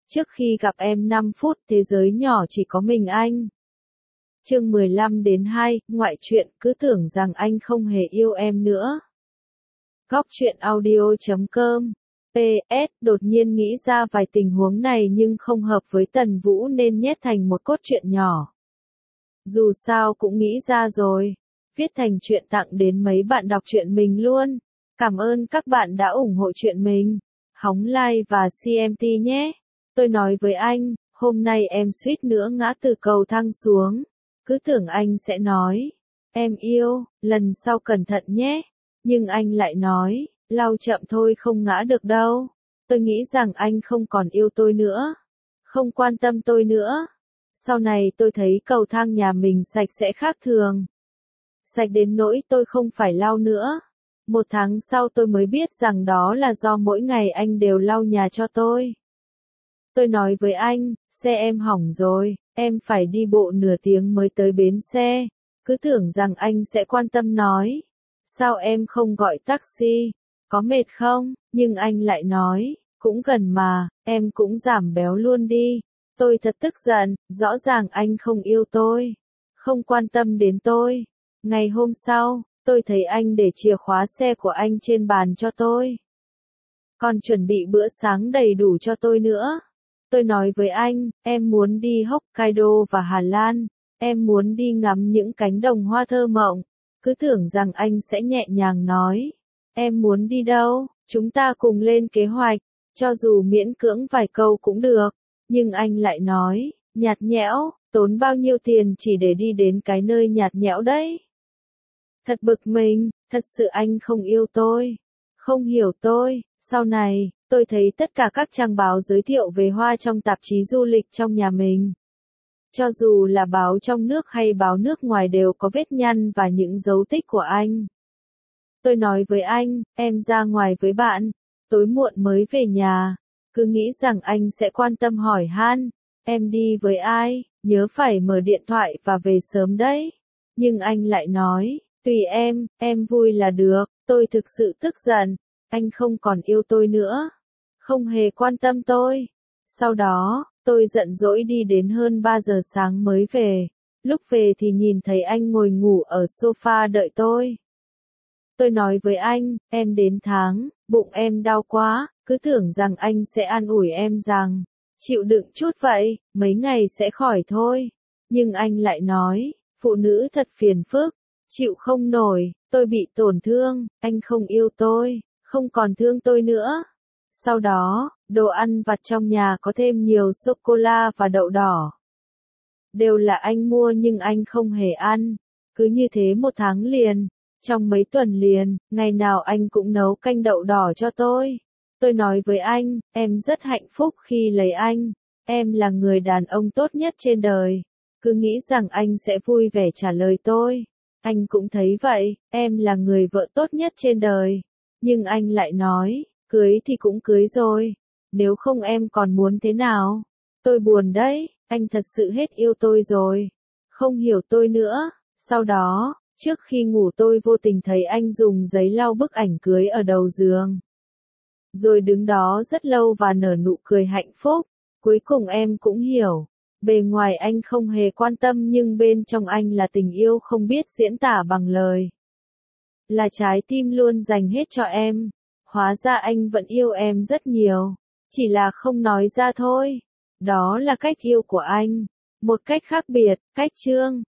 Trước khi gặp em 5 phút, thế giới nhỏ chỉ có mình anh. Chương 15-2, ngoại truyện, cứ tưởng rằng anh không hề yêu em nữa. Góc truyện audio.com. PS, đột nhiên nghĩ ra vài tình huống này nhưng không hợp với Tần Vũ nên nhét thành một cốt truyện nhỏ. Dù sao cũng nghĩ ra rồi, viết thành truyện tặng đến mấy bạn đọc truyện mình luôn. Cảm ơn các bạn đã ủng hộ truyện mình. Hóng like và CMT nhé. Tôi nói với anh, hôm nay em suýt nữa ngã từ cầu thang xuống. Cứ tưởng anh sẽ nói, em yêu, lần sau cẩn thận nhé. Nhưng anh lại nói, lau chậm thôi không ngã được đâu. Tôi nghĩ rằng anh không còn yêu tôi nữa. Không quan tâm tôi nữa. Sau này tôi thấy cầu thang nhà mình sạch sẽ khác thường. Sạch đến nỗi tôi không phải lau nữa. 1 tháng sau tôi mới biết rằng đó là do mỗi ngày anh đều lau nhà cho tôi. Tôi nói với anh, xe em hỏng rồi, em phải đi bộ nửa tiếng mới tới bến xe. Cứ tưởng rằng anh sẽ quan tâm nói, sao em không gọi taxi, có mệt không? Nhưng anh lại nói, cũng gần mà, em cũng giảm béo luôn đi. Tôi thật tức giận, rõ ràng anh không yêu tôi, không quan tâm đến tôi. Ngày hôm sau, tôi thấy anh để chìa khóa xe của anh trên bàn cho tôi. Còn chuẩn bị bữa sáng đầy đủ cho tôi nữa. Tôi nói với anh, em muốn đi Hokkaido và Hà Lan, em muốn đi ngắm những cánh đồng hoa thơ mộng. Cứ tưởng rằng anh sẽ nhẹ nhàng nói, em muốn đi đâu, chúng ta cùng lên kế hoạch, cho dù miễn cưỡng vài câu cũng được. Nhưng anh lại nói, nhạt nhẽo, tốn bao nhiêu tiền chỉ để đi đến cái nơi nhạt nhẽo đấy. Thật bực mình, thật sự anh không yêu tôi, không hiểu tôi. Sau này, tôi thấy tất cả các trang báo giới thiệu về hoa trong tạp chí du lịch trong nhà mình. Cho dù là báo trong nước hay báo nước ngoài đều có vết nhăn và những dấu tích của anh. Tôi nói với anh, em ra ngoài với bạn, tối muộn mới về nhà. Cứ nghĩ rằng anh sẽ quan tâm hỏi han, em đi với ai, nhớ phải mở điện thoại và về sớm đấy. Nhưng anh lại nói, tùy em vui là được. Tôi thực sự tức giận, anh không còn yêu tôi nữa, không hề quan tâm tôi. Sau đó, tôi giận dỗi đi đến hơn 3 giờ sáng mới về. Lúc về thì nhìn thấy anh ngồi ngủ ở sofa đợi tôi. Tôi nói với anh, em đến tháng, bụng em đau quá, cứ tưởng rằng anh sẽ an ủi em rằng, chịu đựng chút vậy, mấy ngày sẽ khỏi thôi. Nhưng anh lại nói, phụ nữ thật phiền phức, chịu không nổi, tôi bị tổn thương, anh không yêu tôi, không còn thương tôi nữa. Sau đó, đồ ăn vặt trong nhà có thêm nhiều sô-cô-la và đậu đỏ. Đều là anh mua nhưng anh không hề ăn. Cứ như thế 1 tháng liền. Trong mấy tuần liền, ngày nào anh cũng nấu canh đậu đỏ cho tôi. Tôi nói với anh, em rất hạnh phúc khi lấy anh. Em là người đàn ông tốt nhất trên đời. Cứ nghĩ rằng anh sẽ vui vẻ trả lời tôi. Anh cũng thấy vậy, em là người vợ tốt nhất trên đời. Nhưng anh lại nói, cưới thì cũng cưới rồi. Nếu không em còn muốn thế nào? Tôi buồn đấy, anh thật sự hết yêu tôi rồi. Không hiểu tôi nữa. Sau đó, trước khi ngủ tôi vô tình thấy anh dùng giấy lau bức ảnh cưới ở đầu giường. Rồi đứng đó rất lâu và nở nụ cười hạnh phúc. Cuối cùng em cũng hiểu. Bề ngoài anh không hề quan tâm nhưng bên trong anh là tình yêu không biết diễn tả bằng lời. Là trái tim luôn dành hết cho em. Hóa ra anh vẫn yêu em rất nhiều. Chỉ là không nói ra thôi. Đó là cách yêu của anh. Một cách khác biệt, cách Trương.